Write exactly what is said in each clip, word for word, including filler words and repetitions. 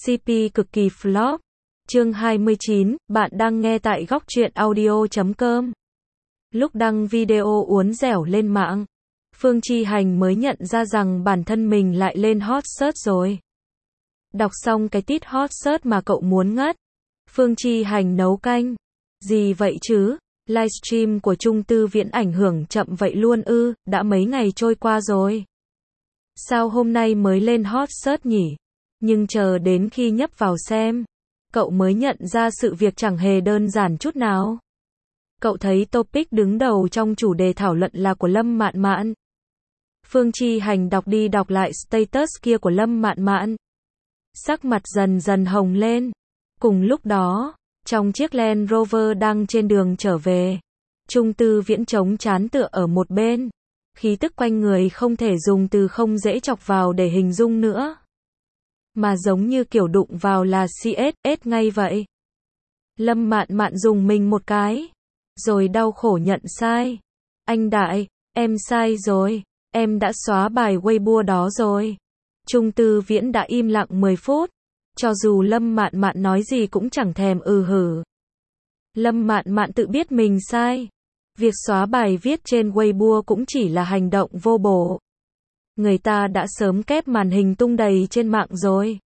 xê pê cực kỳ flop. Chương hai mươi chín, bạn đang nghe tại góc truyện audio chấm com. Lúc đăng video uốn dẻo lên mạng, Phương Chi Hành mới nhận ra rằng bản thân mình lại lên hot search rồi. Đọc xong cái tít hot search mà cậu muốn ngất. Phương Chi Hành nấu canh. Gì vậy chứ? Livestream của Trung Tư Viễn ảnh hưởng chậm vậy luôn ư, đã mấy ngày trôi qua rồi. Sao hôm nay mới lên hot search nhỉ? Nhưng chờ đến khi nhấp vào xem, cậu mới nhận ra sự việc chẳng hề đơn giản chút nào. Cậu thấy topic đứng đầu trong chủ đề thảo luận là của Lâm Mạn Mạn. Phương Chi Hành đọc đi đọc lại status kia của Lâm Mạn Mạn. Sắc mặt dần dần hồng lên. Cùng lúc đó, trong chiếc Land Rover đang trên đường trở về, Trung Tư Viễn chống chán tựa ở một bên. Khí tức quanh người không thể dùng từ không dễ chọc vào để hình dung nữa, mà giống như kiểu đụng vào là xê ét ét ngay vậy. Lâm Mạn Mạn dùng mình một cái, rồi đau khổ nhận sai. Anh Đại, em sai rồi, em đã xóa bài Weibo đó rồi. Trung Tư Viễn đã im lặng mười phút, cho dù Lâm Mạn Mạn nói gì cũng chẳng thèm ừ hử. Lâm Mạn Mạn tự biết mình sai. Việc xóa bài viết trên Weibo cũng chỉ là hành động vô bổ. Người ta đã sớm kép màn hình tung đầy trên mạng rồi.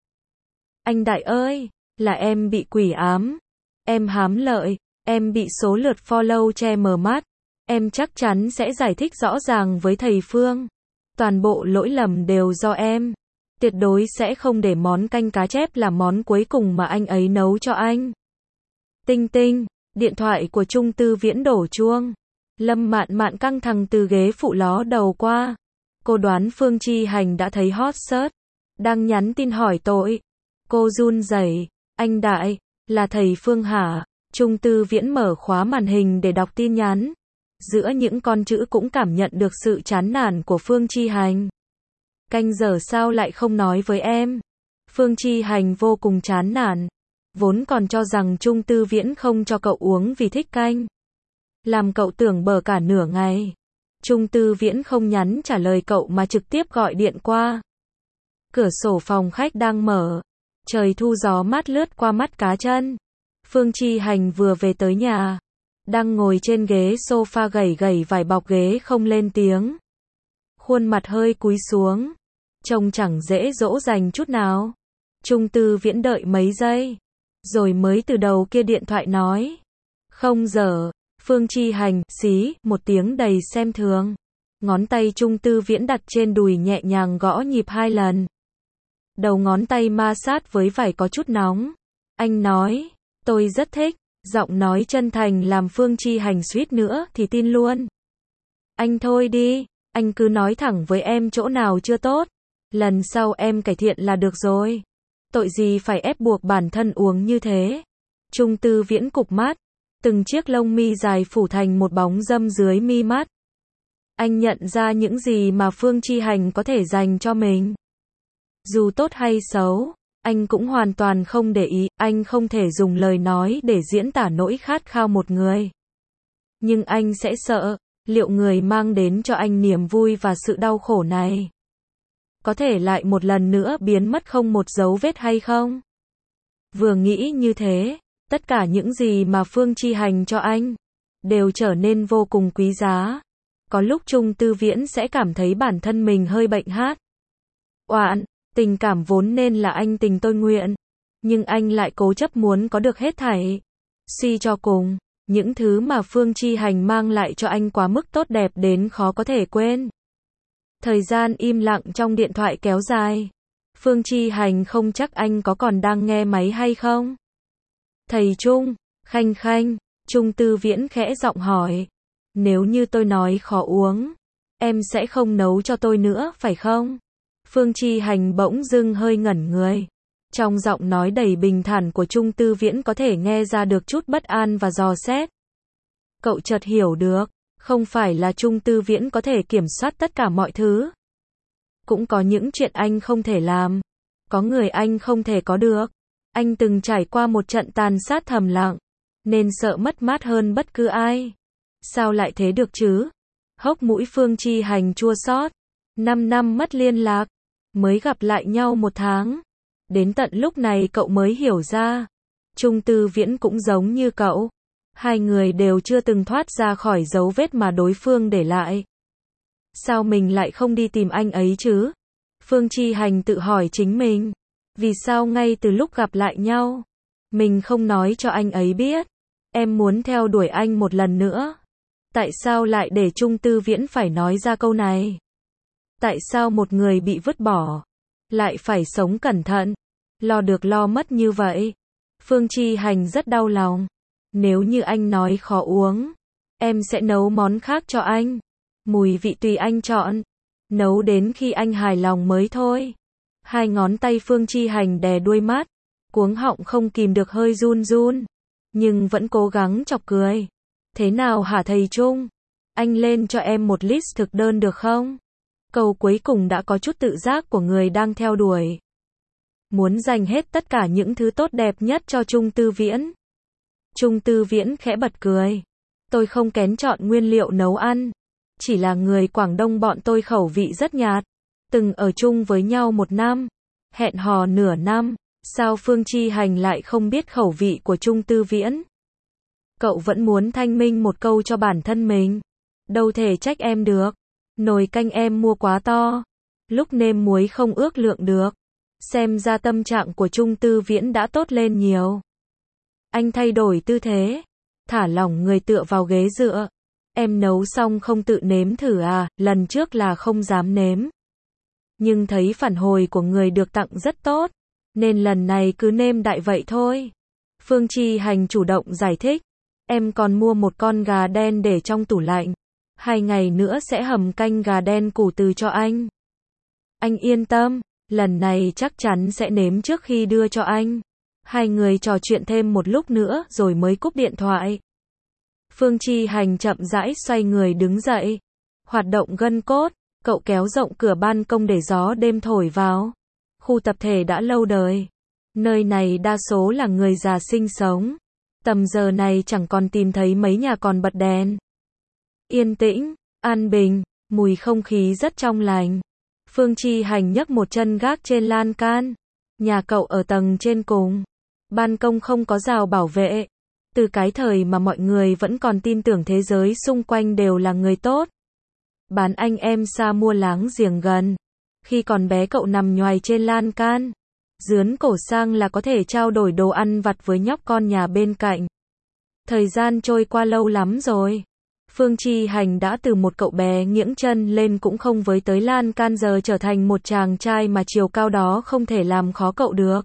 Anh Đại ơi, là em bị quỷ ám. Em hám lợi, em bị số lượt follow che mờ mắt. Em chắc chắn sẽ giải thích rõ ràng với thầy Phương. Toàn bộ lỗi lầm đều do em. Tuyệt đối sẽ không để món canh cá chép là món cuối cùng mà anh ấy nấu cho anh. Tinh tinh, điện thoại của Trung Tư Viễn đổ chuông. Lâm Mạn Mạn căng thẳng từ ghế phụ ló đầu qua. Cô đoán Phương Chi Hành đã thấy hot search, đang nhắn tin hỏi tội. Cô run rẩy, anh Đại, là thầy Phương hả? Trung Tư Viễn mở khóa màn hình để đọc tin nhắn. Giữa những con chữ cũng cảm nhận được sự chán nản của Phương Chi Hành. Canh giờ sao lại không nói với em? Phương Chi Hành vô cùng chán nản. Vốn còn cho rằng Trung Tư Viễn không cho cậu uống vì thích canh, làm cậu tưởng bờ cả nửa ngày. Trung Tư Viễn không nhắn trả lời cậu mà trực tiếp gọi điện qua. Cửa sổ phòng khách đang mở. Trời thu gió mát lướt qua mắt cá chân. Phương Chi Hành vừa về tới nhà, đang ngồi trên ghế sofa gầy gầy vải bọc ghế không lên tiếng. Khuôn mặt hơi cúi xuống, trông chẳng dễ dỗ dành chút nào. Trung Tư Viễn đợi mấy giây, rồi mới từ đầu kia điện thoại nói. Không giờ. Phương Chi Hành, xí, một tiếng đầy xem thường. Ngón tay Trung Tư Viễn đặt trên đùi nhẹ nhàng gõ nhịp hai lần. Đầu ngón tay ma sát với vải có chút nóng. Anh nói, tôi rất thích. Giọng nói chân thành làm Phương Chi Hành suýt nữa thì tin luôn. Anh thôi đi, anh cứ nói thẳng với em chỗ nào chưa tốt. Lần sau em cải thiện là được rồi. Tội gì phải ép buộc bản thân uống như thế. Trung Tư Viễn cụp mắt. Từng chiếc lông mi dài phủ thành một bóng râm dưới mi mắt. Anh nhận ra những gì mà Phương Chi Hành có thể dành cho mình. Dù tốt hay xấu, anh cũng hoàn toàn không để ý. Anh không thể dùng lời nói để diễn tả nỗi khát khao một người. Nhưng anh sẽ sợ, liệu người mang đến cho anh niềm vui và sự đau khổ này có thể lại một lần nữa biến mất không một dấu vết hay không? Vừa nghĩ như thế, tất cả những gì mà Phương Chi Hành cho anh đều trở nên vô cùng quý giá. Có lúc Trung Tư Viễn sẽ cảm thấy bản thân mình hơi bệnh hát. Oạn, tình cảm vốn nên là anh tình tôi nguyện, nhưng anh lại cố chấp muốn có được hết thảy. Suy cho cùng, những thứ mà Phương Chi Hành mang lại cho anh quá mức tốt đẹp đến khó có thể quên. Thời gian im lặng trong điện thoại kéo dài. Phương Chi Hành không chắc anh có còn đang nghe máy hay không. Thầy Trung, Khanh Khanh, Trung Tư Viễn khẽ giọng hỏi. Nếu như tôi nói khó uống, em sẽ không nấu cho tôi nữa, phải không? Phương Chi Hành bỗng dưng hơi ngẩn người. Trong giọng nói đầy bình thản của Trung Tư Viễn có thể nghe ra được chút bất an và dò xét. Cậu chợt hiểu được, không phải là Trung Tư Viễn có thể kiểm soát tất cả mọi thứ. Cũng có những chuyện anh không thể làm. Có người anh không thể có được. Anh từng trải qua một trận tàn sát thầm lặng, nên sợ mất mát hơn bất cứ ai. Sao lại thế được chứ? Hốc mũi Phương Chi Hành chua xót. Năm năm mất liên lạc, mới gặp lại nhau một tháng. Đến tận lúc này cậu mới hiểu ra. Trung Tư Viễn cũng giống như cậu. Hai người đều chưa từng thoát ra khỏi dấu vết mà đối phương để lại. Sao mình lại không đi tìm anh ấy chứ? Phương Chi Hành tự hỏi chính mình. Vì sao ngay từ lúc gặp lại nhau, mình không nói cho anh ấy biết. Em muốn theo đuổi anh một lần nữa. Tại sao lại để Trung Tư Viễn phải nói ra câu này? Tại sao một người bị vứt bỏ lại phải sống cẩn thận, lo được lo mất như vậy? Phương Chi Hành rất đau lòng. Nếu như anh nói khó uống, em sẽ nấu món khác cho anh. Mùi vị tùy anh chọn. Nấu đến khi anh hài lòng mới thôi. Hai ngón tay Phương Chi Hành đè đuôi mắt. Cuống họng không kìm được hơi run run. Nhưng vẫn cố gắng chọc cười. Thế nào hả thầy Trung? Anh lên cho em một list thực đơn được không? Câu cuối cùng đã có chút tự giác của người đang theo đuổi. Muốn dành hết tất cả những thứ tốt đẹp nhất cho Trung Tư Viễn. Trung Tư Viễn khẽ bật cười. Tôi không kén chọn nguyên liệu nấu ăn. Chỉ là người Quảng Đông bọn tôi khẩu vị rất nhạt. Từng ở chung với nhau một năm. Hẹn hò nửa năm. Sao Phương Chi Hành lại không biết khẩu vị của Trung Tư Viễn? Cậu vẫn muốn thanh minh một câu cho bản thân mình. Đâu thể trách em được. Nồi canh em mua quá to. Lúc nêm muối không ước lượng được. Xem ra tâm trạng của Trung Tư Viễn đã tốt lên nhiều. Anh thay đổi tư thế. Thả lỏng người tựa vào ghế dựa. Em nấu xong không tự nếm thử à? Lần trước là không dám nếm. Nhưng thấy phản hồi của người được tặng rất tốt. Nên lần này cứ nêm đại vậy thôi. Phương Chi Hành chủ động giải thích. Em còn mua một con gà đen để trong tủ lạnh. Hai ngày nữa sẽ hầm canh gà đen củ từ cho anh. Anh yên tâm, lần này chắc chắn sẽ nếm trước khi đưa cho anh. Hai người trò chuyện thêm một lúc nữa rồi mới cúp điện thoại. Phương Chi Hành chậm rãi xoay người đứng dậy. Hoạt động gân cốt, cậu kéo rộng cửa ban công để gió đêm thổi vào. Khu tập thể đã lâu đời. Nơi này đa số là người già sinh sống. Tầm giờ này chẳng còn tìm thấy mấy nhà còn bật đèn. Yên tĩnh, an bình, mùi không khí rất trong lành. Phương Chi Hành nhấc một chân gác trên lan can. Nhà cậu ở tầng trên cùng. Ban công không có rào bảo vệ. Từ cái thời mà mọi người vẫn còn tin tưởng thế giới xung quanh đều là người tốt. Bán anh em xa mua láng giềng gần. Khi còn bé cậu nằm nhoài trên lan can. Dướn cổ sang là có thể trao đổi đồ ăn vặt với nhóc con nhà bên cạnh. Thời gian trôi qua lâu lắm rồi. Phương Chi Hành đã từ một cậu bé nghiễng chân lên cũng không với tới lan can giờ trở thành một chàng trai mà chiều cao đó không thể làm khó cậu được.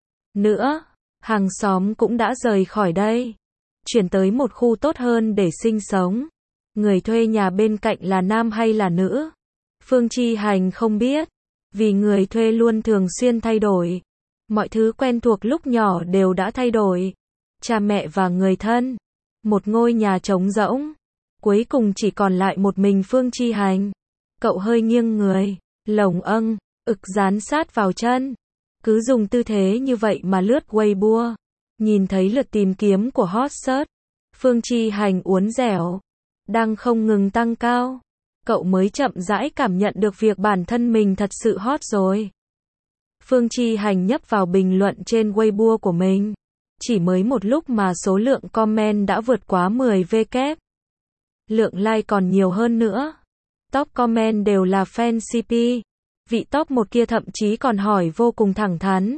Nữa, hàng xóm cũng đã rời khỏi đây. Chuyển tới một khu tốt hơn để sinh sống. Người thuê nhà bên cạnh là nam hay là nữ? Phương Chi Hành không biết. Vì người thuê luôn thường xuyên thay đổi. Mọi thứ quen thuộc lúc nhỏ đều đã thay đổi. Cha mẹ và người thân. Một ngôi nhà trống rỗng. Cuối cùng chỉ còn lại một mình Phương Chi Hành. Cậu hơi nghiêng người. Lồng âng, ực dán sát vào chân. Cứ dùng tư thế như vậy mà lướt Weibo. Nhìn thấy lượt tìm kiếm của hot search. Phương Chi Hành uốn dẻo. Đang không ngừng tăng cao. Cậu mới chậm rãi cảm nhận được việc bản thân mình thật sự hot rồi. Phương Chi Hành nhấp vào bình luận trên Weibo của mình. Chỉ mới một lúc mà số lượng comment đã vượt quá mười vạn. Lượng like còn nhiều hơn nữa. Top comment đều là fan xê pê. Vị top một kia thậm chí còn hỏi vô cùng thẳng thắn.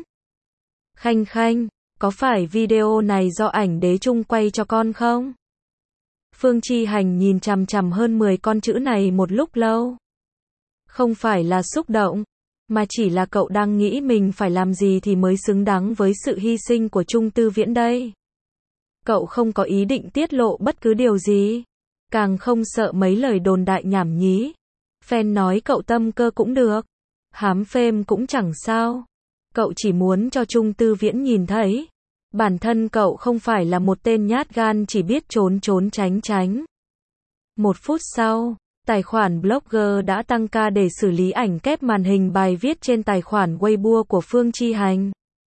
Khanh Khanh, có phải video này do ảnh đế Trung quay cho con không? Phương Chi Hành nhìn chằm chằm hơn mười con chữ này một lúc lâu. Không phải là xúc động, mà chỉ là cậu đang nghĩ mình phải làm gì thì mới xứng đáng với sự hy sinh của Trung Tư Viễn đây. Cậu không có ý định tiết lộ bất cứ điều gì. Càng không sợ mấy lời đồn đại nhảm nhí. Fan nói cậu tâm cơ cũng được. Hám phêm cũng chẳng sao. Cậu chỉ muốn cho Trung Tư Viễn nhìn thấy. Bản thân cậu không phải là một tên nhát gan chỉ biết trốn trốn tránh tránh. Một phút sau, tài khoản blogger đã tăng ca để xử lý ảnh kép màn hình bài viết trên tài khoản Weibo của Phương Chi Hành.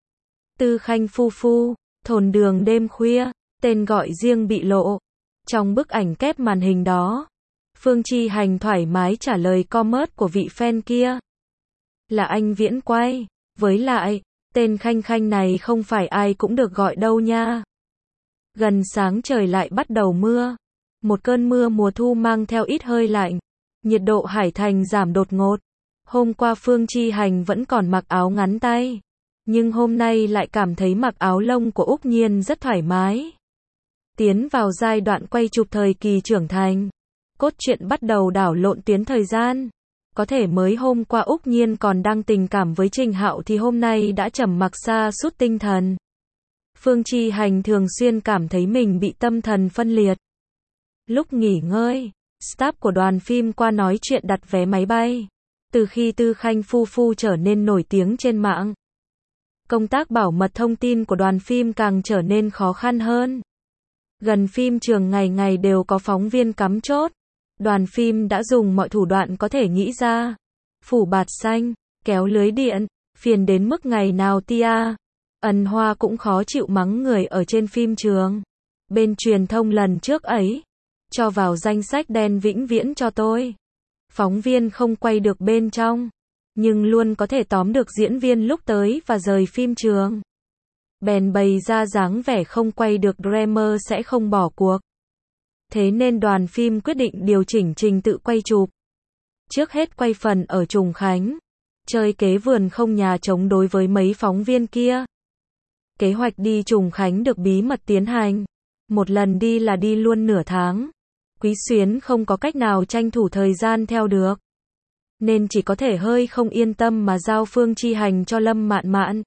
Tư Khanh Phu Phu, thồn đường đêm khuya, tên gọi riêng bị lộ. Trong bức ảnh kép màn hình đó, Phương Chi Hành thoải mái trả lời comment của vị fan kia. Là anh Viễn quay. Với lại, Tên Khanh Khanh này không phải ai cũng được gọi đâu nha. Gần sáng trời lại bắt đầu mưa. Một cơn mưa mùa thu mang theo ít hơi lạnh. Nhiệt độ Hải Thành giảm đột ngột. Hôm qua Phương Chi Hành vẫn còn mặc áo ngắn tay. Nhưng hôm nay lại cảm thấy mặc áo lông của Úc Nhiên rất thoải mái. Tiến vào giai đoạn quay chụp thời kỳ trưởng thành. Cốt truyện bắt đầu đảo lộn tuyến thời gian. Có thể mới hôm qua Úc Nhiên còn đang tình cảm với Trình Hạo thì hôm nay đã trầm mặc sa sút tinh thần. Phương Chi Hành thường xuyên cảm thấy mình bị tâm thần phân liệt. Lúc nghỉ ngơi, staff của đoàn phim qua nói chuyện đặt vé máy bay. Từ khi Tư Khanh Phu Phu trở nên nổi tiếng trên mạng, công tác bảo mật thông tin của đoàn phim càng trở nên khó khăn hơn. Gần phim trường ngày ngày đều có phóng viên cắm chốt. Đoàn phim đã dùng mọi thủ đoạn có thể nghĩ ra. Phủ bạt xanh, kéo lưới điện, phiền đến mức ngày nào tia. Ân Hoa cũng khó chịu mắng người ở trên phim trường. Bên truyền thông lần trước ấy, cho vào danh sách đen vĩnh viễn cho tôi. Phóng viên không quay được bên trong, nhưng luôn có thể tóm được diễn viên lúc tới và rời phim trường. Bèn bày ra dáng vẻ không quay được Dreamer sẽ không bỏ cuộc. Thế nên đoàn phim quyết định điều chỉnh trình tự quay chụp. Trước hết quay phần ở Trùng Khánh. Chơi kế vườn không nhà chống đối với mấy phóng viên kia. Kế hoạch đi Trùng Khánh được bí mật tiến hành. Một lần đi là đi luôn nửa tháng. Quý Xuyến không có cách nào tranh thủ thời gian theo được. Nên chỉ có thể hơi không yên tâm mà giao Phương Chi Hành cho Lâm Mạn Mạn.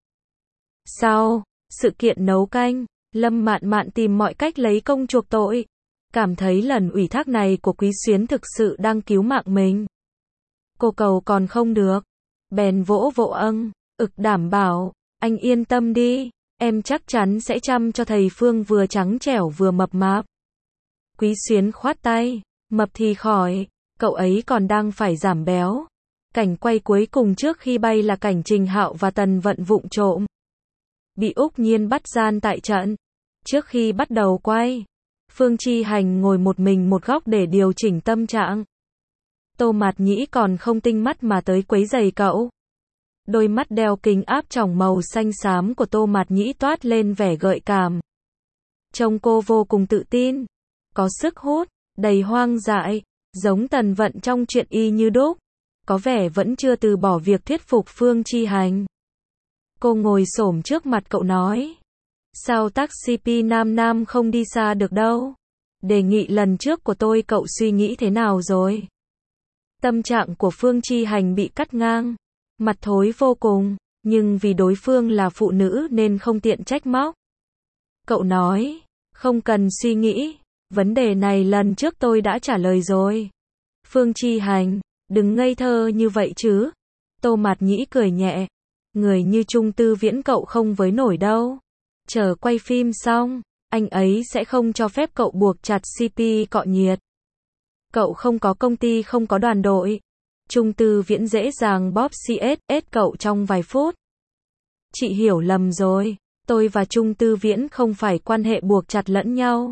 Sau sự kiện nấu canh, Lâm Mạn Mạn tìm mọi cách lấy công chuộc tội. Cảm thấy lần ủy thác này của Quý Xuyến thực sự đang cứu mạng mình. Cô cầu còn không được. Bèn vỗ vỗ âng, ực đảm bảo, anh yên tâm đi, em chắc chắn sẽ chăm cho thầy Phương vừa trắng trẻo vừa mập mạp. Quý Xuyến khoát tay, mập thì khỏi, cậu ấy còn đang phải giảm béo. Cảnh quay cuối cùng trước khi bay là cảnh Trình Hạo và Tần Vận vụng trộm. Bị Úc Nhiên bắt gian tại trận. Trước khi bắt đầu quay, Phương Chi Hành ngồi một mình một góc để điều chỉnh tâm trạng. Tô Mạt Nhĩ còn không tinh mắt mà tới quấy giày cậu. Đôi mắt đeo kính áp tròng màu xanh xám của Tô Mạt Nhĩ toát lên vẻ gợi cảm. Trông cô vô cùng tự tin, có sức hút, đầy hoang dại, giống Tần Vận trong chuyện y như đúc. Có vẻ vẫn chưa từ bỏ việc thuyết phục Phương Chi Hành. Cô ngồi xổm trước mặt cậu nói. Sao tác xê pê nam nam không đi xa được đâu? Đề nghị lần trước của tôi cậu suy nghĩ thế nào rồi? Tâm trạng của Phương Chi Hành bị cắt ngang. Mặt thối vô cùng, nhưng vì đối phương là phụ nữ nên không tiện trách móc. Cậu nói, không cần suy nghĩ, vấn đề này lần trước tôi đã trả lời rồi. Phương Chi Hành, đừng ngây thơ như vậy chứ. Tô Mạt Nhĩ cười nhẹ. Người như Trung Tư Viễn cậu không với nổi đâu. Chờ quay phim xong, anh ấy sẽ không cho phép cậu buộc chặt xê pê cọ nhiệt. Cậu không có công ty không có đoàn đội. Trung Tư Viễn dễ dàng bóp xê ét ét cậu trong vài phút. Chị hiểu lầm rồi, tôi và Trung Tư Viễn không phải quan hệ buộc chặt lẫn nhau.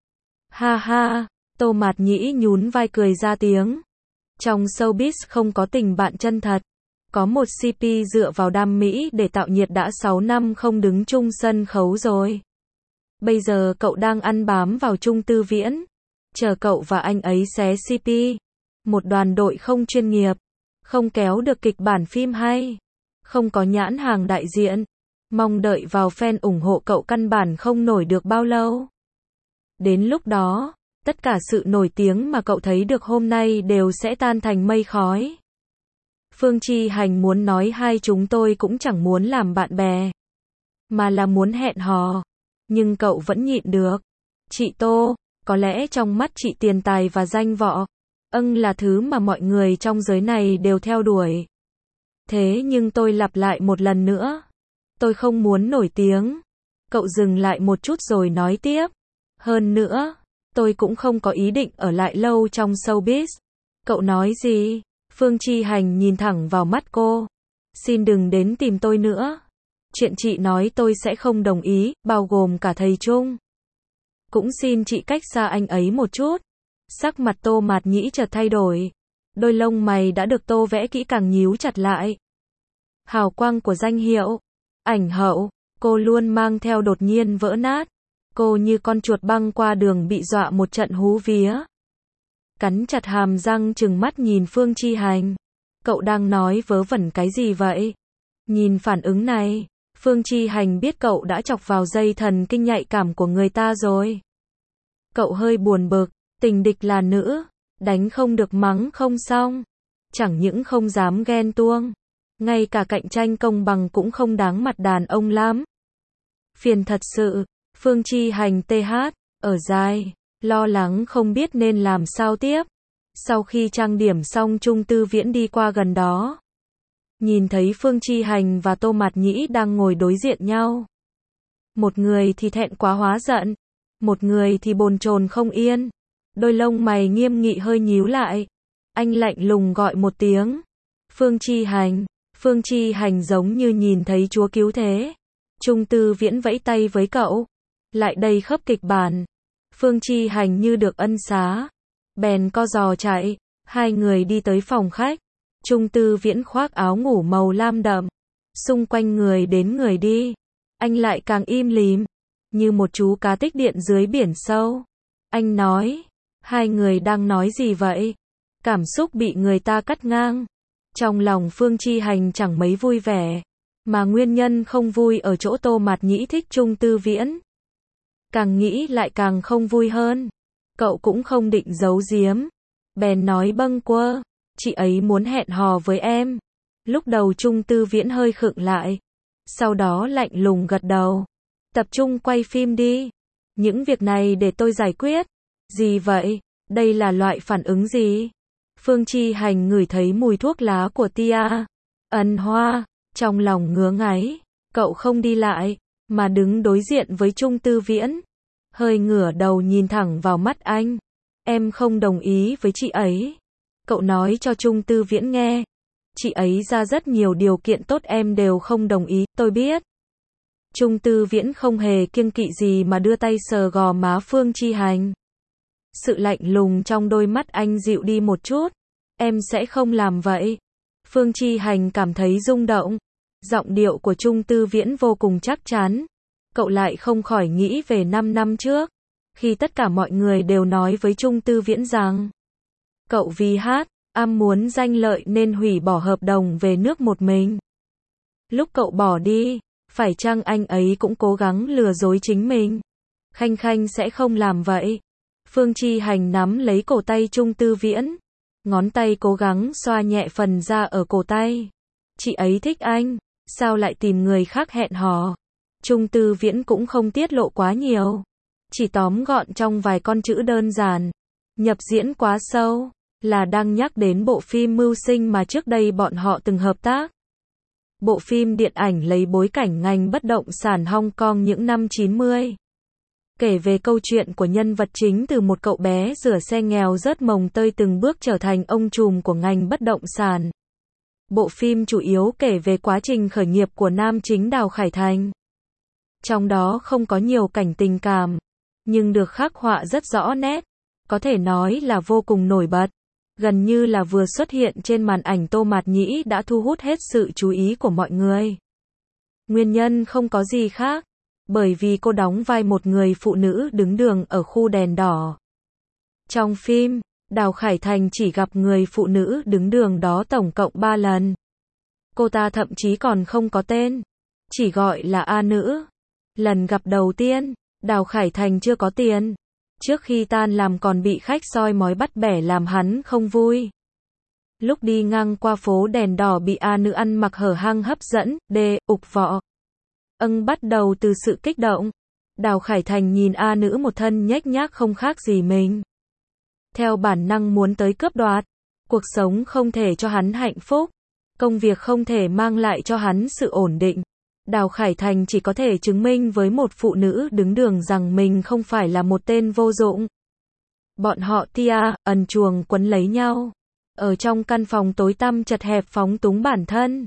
Ha ha, Tô Mạt Nhĩ nhún vai cười ra tiếng. Trong showbiz không có tình bạn chân thật. Có một xê pê dựa vào đam mỹ để tạo nhiệt đã sáu năm không đứng chung sân khấu rồi. Bây giờ cậu đang ăn bám vào Trung Tư Viễn. Chờ cậu và anh ấy xé xê pê. Một đoàn đội không chuyên nghiệp. Không kéo được kịch bản phim hay. Không có nhãn hàng đại diện. Mong đợi vào fan ủng hộ cậu căn bản không nổi được bao lâu. Đến lúc đó, tất cả sự nổi tiếng mà cậu thấy được hôm nay đều sẽ tan thành mây khói. Phương Chi Hành muốn nói hai chúng tôi cũng chẳng muốn làm bạn bè, mà là muốn hẹn hò. Nhưng cậu vẫn nhịn được. Chị Tô, có lẽ trong mắt chị tiền tài và danh vọng, âng là thứ mà mọi người trong giới này đều theo đuổi. Thế nhưng tôi lặp lại một lần nữa. Tôi không muốn nổi tiếng. Cậu dừng lại một chút rồi nói tiếp. Hơn nữa, tôi cũng không có ý định ở lại lâu trong showbiz. Cậu nói gì? Phương Chi Hành nhìn thẳng vào mắt cô. Xin đừng đến tìm tôi nữa. Chuyện chị nói tôi sẽ không đồng ý, bao gồm cả thầy Trung. Cũng xin chị cách xa anh ấy một chút. Sắc mặt Tô Mạt Nhĩ chợt thay đổi. Đôi lông mày đã được tô vẽ kỹ càng nhíu chặt lại. Hào quang của danh hiệu. Ảnh hậu, cô luôn mang theo đột nhiên vỡ nát. Cô như con chuột băng qua đường bị dọa một trận hú vía. Cắn chặt hàm răng trừng mắt nhìn Phương Chi Hành. Cậu đang nói vớ vẩn cái gì vậy? Nhìn phản ứng này, Phương Chi Hành biết cậu đã chọc vào dây thần kinh nhạy cảm của người ta rồi. Cậu hơi buồn bực, tình địch là nữ, đánh không được mắng không xong. Chẳng những không dám ghen tuông, ngay cả cạnh tranh công bằng cũng không đáng mặt đàn ông lắm. Phiền thật sự, Phương Chi Hành tê hát, ở dài, lo lắng không biết nên làm sao tiếp. Sau khi trang điểm xong Trung Tư Viễn đi qua gần đó. Nhìn thấy Phương Chi Hành và Tô Mạt Nhĩ đang ngồi đối diện nhau. Một người thì thẹn quá hóa giận, một người thì bồn chồn không yên. Đôi lông mày nghiêm nghị hơi nhíu lại. Anh lạnh lùng gọi một tiếng. Phương Chi Hành. Phương Chi Hành giống như nhìn thấy Chúa cứu thế. Trung Tư Viễn vẫy tay với cậu. Lại đây khớp kịch bản. Phương Chi Hành như được ân xá. Bèn co giò chạy. Hai người đi tới phòng khách. Trung Tư Viễn khoác áo ngủ màu lam đậm. Xung quanh người đến người đi. Anh lại càng im lìm. Như một chú cá tích điện dưới biển sâu. Anh nói. Hai người đang nói gì vậy? Cảm xúc bị người ta cắt ngang. Trong lòng Phương Chi Hành chẳng mấy vui vẻ. Mà nguyên nhân không vui ở chỗ Tô Mạt Nhĩ thích Trung Tư Viễn. Càng nghĩ lại càng không vui hơn. Cậu cũng không định giấu giếm. Bèn nói bâng quơ. Chị ấy muốn hẹn hò với em. Lúc đầu Trung Tư Viễn hơi khựng lại. Sau đó lạnh lùng gật đầu. Tập trung quay phim đi. Những việc này để tôi giải quyết. Gì vậy? Đây là loại phản ứng gì? Phương Chi Hành ngửi thấy mùi thuốc lá của Tia Ân Hoa. Trong lòng ngứa ngáy. Cậu không đi lại. Mà đứng đối diện với Trung Tư Viễn. Hơi ngửa đầu nhìn thẳng vào mắt anh. Em không đồng ý với chị ấy. Cậu nói cho Trung Tư Viễn nghe. Chị ấy ra rất nhiều điều kiện tốt em đều không đồng ý, tôi biết. Trung Tư Viễn không hề kiêng kỵ gì mà đưa tay sờ gò má Phương Chi Hành. Sự lạnh lùng trong đôi mắt anh dịu đi một chút. Em sẽ không làm vậy. Phương Chi Hành cảm thấy rung động. Giọng điệu của Trung Tư Viễn vô cùng chắc chắn. Cậu lại không khỏi nghĩ về năm năm trước. Khi tất cả mọi người đều nói với Trung Tư Viễn rằng cậu vì hát, am muốn danh lợi nên hủy bỏ hợp đồng về nước một mình. Lúc cậu bỏ đi, phải chăng anh ấy cũng cố gắng lừa dối chính mình? Khanh Khanh sẽ không làm vậy. Phương Chi Hành nắm lấy cổ tay Trung Tư Viễn. Ngón tay cố gắng xoa nhẹ phần da ở cổ tay. Chị ấy thích anh, sao lại tìm người khác hẹn hò? Trung Tư Viễn cũng không tiết lộ quá nhiều. Chỉ tóm gọn trong vài con chữ đơn giản. Nhập diễn quá sâu. Là đang nhắc đến bộ phim mưu sinh mà trước đây bọn họ từng hợp tác. Bộ phim điện ảnh lấy bối cảnh ngành bất động sản Hong Kong những năm chín mươi. Kể về câu chuyện của nhân vật chính từ một cậu bé rửa xe nghèo rớt mồng tơi từng bước trở thành ông trùm của ngành bất động sản. Bộ phim chủ yếu kể về quá trình khởi nghiệp của nam chính Đào Khải Thành. Trong đó không có nhiều cảnh tình cảm, nhưng được khắc họa rất rõ nét. Có thể nói là vô cùng nổi bật. Gần như là vừa xuất hiện trên màn ảnh Tô Mạt Nhĩ đã thu hút hết sự chú ý của mọi người. Nguyên nhân không có gì khác. Bởi vì cô đóng vai một người phụ nữ đứng đường ở khu đèn đỏ. Trong phim, Đào Khải Thành chỉ gặp người phụ nữ đứng đường đó tổng cộng ba lần. Cô ta thậm chí còn không có tên. Chỉ gọi là A nữ. Lần gặp đầu tiên, Đào Khải Thành chưa có tiền. Trước khi tan làm còn bị khách soi mói bắt bẻ làm hắn không vui. Lúc đi ngang qua phố đèn đỏ bị A nữ ăn mặc hở hang hấp dẫn, đê, ục vọ. Âng bắt đầu từ sự kích động. Đào Khải Thành nhìn A nữ một thân nhếch nhác không khác gì mình. Theo bản năng muốn tới cướp đoạt. Cuộc sống không thể cho hắn hạnh phúc. Công việc không thể mang lại cho hắn sự ổn định. Đào Khải Thành chỉ có thể chứng minh với một phụ nữ đứng đường rằng mình không phải là một tên vô dụng. Bọn họ Tia Ân chuồng quấn lấy nhau. Ở trong căn phòng tối tăm chật hẹp phóng túng bản thân.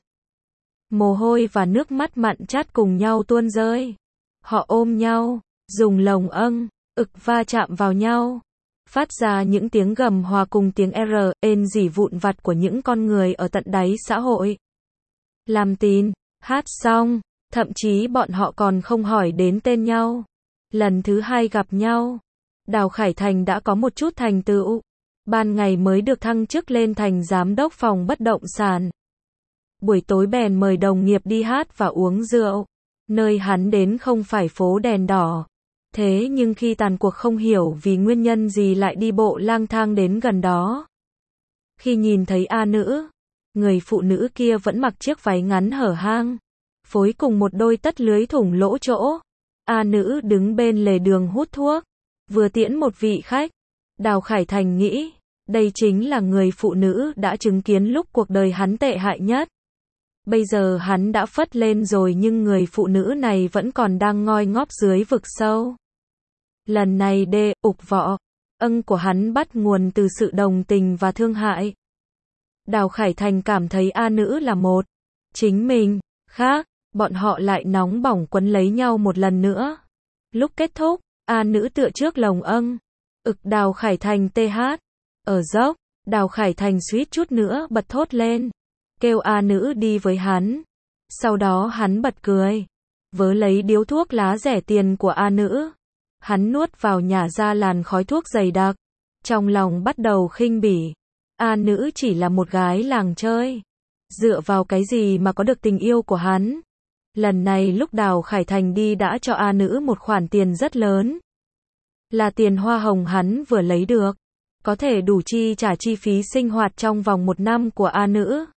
Mồ hôi và nước mắt mặn chát cùng nhau tuôn rơi. Họ ôm nhau, dùng lồng âng, ực va chạm vào nhau. Phát ra những tiếng gầm hòa cùng tiếng R, ên rỉ vụn vặt của những con người ở tận đáy xã hội. Làm tin, hát xong, Thậm chí bọn họ còn không hỏi đến tên nhau. Lần thứ hai gặp nhau, Đào Khải Thành đã có một chút thành tựu. Ban ngày mới được thăng chức lên thành giám đốc phòng bất động sản. Buổi tối bèn mời đồng nghiệp đi hát và uống rượu. Nơi hắn đến không phải phố đèn đỏ. Thế nhưng khi tàn cuộc không hiểu vì nguyên nhân gì lại đi bộ lang thang đến gần đó. Khi nhìn thấy A Nữ, người phụ nữ kia vẫn mặc chiếc váy ngắn hở hang, phối cùng một đôi tất lưới thủng lỗ chỗ. A Nữ đứng bên lề đường hút thuốc, vừa tiễn một vị khách. Đào Khải Thành nghĩ, đây chính là người phụ nữ đã chứng kiến lúc cuộc đời hắn tệ hại nhất. Bây giờ hắn đã phất lên rồi nhưng người phụ nữ này vẫn còn đang ngoi ngóp dưới vực sâu. Lần này đê, ục vọ, ân của hắn bắt nguồn từ sự đồng tình và thương hại. Đào Khải Thành cảm thấy A Nữ là một chính mình, khác, bọn họ lại nóng bỏng quấn lấy nhau một lần nữa. Lúc kết thúc, A Nữ tựa trước lồng ân, ực Đào Khải Thành tê hát. Ở dốc, Đào Khải Thành suýt chút nữa bật thốt lên, kêu A Nữ đi với hắn. Sau đó hắn bật cười, vớ lấy điếu thuốc lá rẻ tiền của A Nữ. Hắn nuốt vào nhả ra làn khói thuốc dày đặc, trong lòng bắt đầu khinh bỉ. A Nữ chỉ là một gái làng chơi, dựa vào cái gì mà có được tình yêu của hắn. Lần này lúc Đào Khải Thành đi đã cho A Nữ một khoản tiền rất lớn. Là tiền hoa hồng hắn vừa lấy được, có thể đủ chi trả chi phí sinh hoạt trong vòng một năm của A Nữ.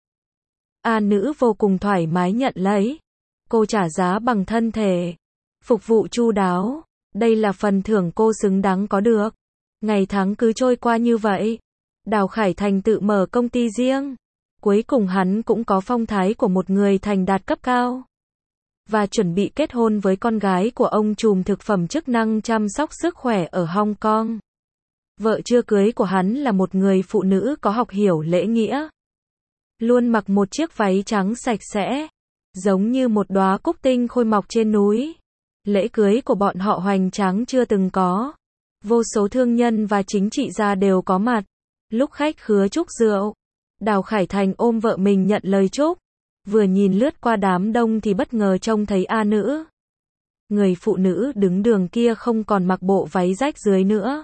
A Nữ vô cùng thoải mái nhận lấy. Cô trả giá bằng thân thể, phục vụ chu đáo. Đây là phần thưởng cô xứng đáng có được. Ngày tháng cứ trôi qua như vậy. Đào Khải Thành tự mở công ty riêng. Cuối cùng hắn cũng có phong thái của một người thành đạt cấp cao. Và chuẩn bị kết hôn với con gái của ông trùm thực phẩm chức năng chăm sóc sức khỏe ở Hong Kong. Vợ chưa cưới của hắn là một người phụ nữ có học hiểu lễ nghĩa. Luôn mặc một chiếc váy trắng sạch sẽ, giống như một đóa cúc tinh khôi mọc trên núi. Lễ cưới của bọn họ hoành tráng chưa từng có. Vô số thương nhân và chính trị gia đều có mặt. Lúc khách khứa chúc rượu, Đào Khải Thành ôm vợ mình nhận lời chúc. Vừa nhìn lướt qua đám đông thì bất ngờ trông thấy A Nữ. Người phụ nữ đứng đường kia không còn mặc bộ váy rách dưới nữa.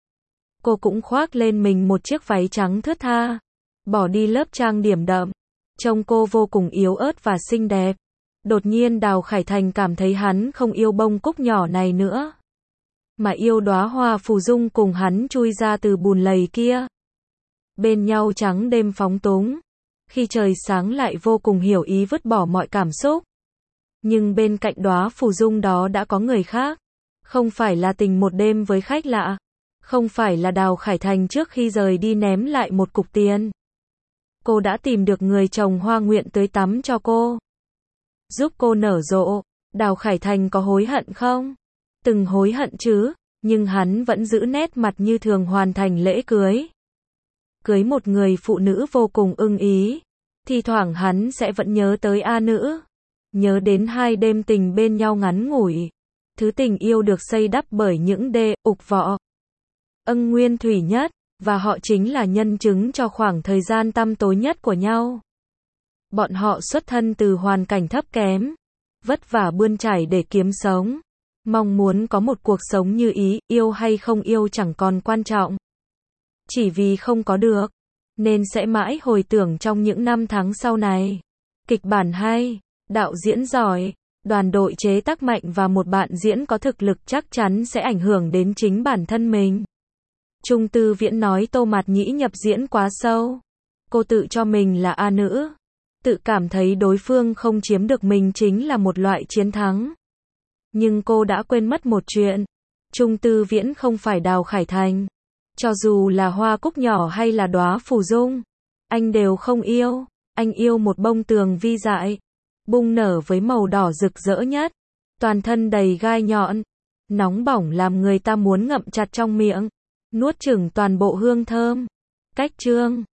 Cô cũng khoác lên mình một chiếc váy trắng thướt tha, bỏ đi lớp trang điểm đậm. Trông cô vô cùng yếu ớt và xinh đẹp. Đột nhiên Đào Khải Thành cảm thấy hắn không yêu bông cúc nhỏ này nữa, mà yêu đóa hoa phù dung cùng hắn chui ra từ bùn lầy kia. Bên nhau trắng đêm phóng túng, khi trời sáng lại vô cùng hiểu ý vứt bỏ mọi cảm xúc. Nhưng bên cạnh đóa phù dung đó đã có người khác. Không phải là tình một đêm với khách lạ. Không phải là Đào Khải Thành trước khi rời đi ném lại một cục tiền. Cô đã tìm được người chồng hoa nguyện tưới tắm cho cô, giúp cô nở rộ. Đào Khải Thành có hối hận không? Từng hối hận chứ, nhưng hắn vẫn giữ nét mặt như thường hoàn thành lễ cưới. Cưới một người phụ nữ vô cùng ưng ý. Thi thoảng hắn sẽ vẫn nhớ tới A Nữ. Nhớ đến hai đêm tình bên nhau ngắn ngủi. Thứ tình yêu được xây đắp bởi những đê, ục vọ, ân nguyên thủy nhất. Và họ chính là nhân chứng cho khoảng thời gian tăm tối nhất của nhau. Bọn họ xuất thân từ hoàn cảnh thấp kém, vất vả bươn chải để kiếm sống, mong muốn có một cuộc sống như ý, yêu hay không yêu chẳng còn quan trọng. Chỉ vì không có được, nên sẽ mãi hồi tưởng trong những năm tháng sau này. Kịch bản hay, đạo diễn giỏi, đoàn đội chế tác mạnh và một bạn diễn có thực lực chắc chắn sẽ ảnh hưởng đến chính bản thân mình. Trung Tư Viễn nói Tô Mạt Nhĩ nhập diễn quá sâu. Cô tự cho mình là A Nữ. Tự cảm thấy đối phương không chiếm được mình chính là một loại chiến thắng. Nhưng cô đã quên mất một chuyện. Trung Tư Viễn không phải Đào Khải Thành. Cho dù là hoa cúc nhỏ hay là đóa phù dung, anh đều không yêu. Anh yêu một bông tường vi dại, bung nở với màu đỏ rực rỡ nhất. Toàn thân đầy gai nhọn, nóng bỏng làm người ta muốn ngậm chặt trong miệng, nuốt chửng toàn bộ hương thơm. Cách chương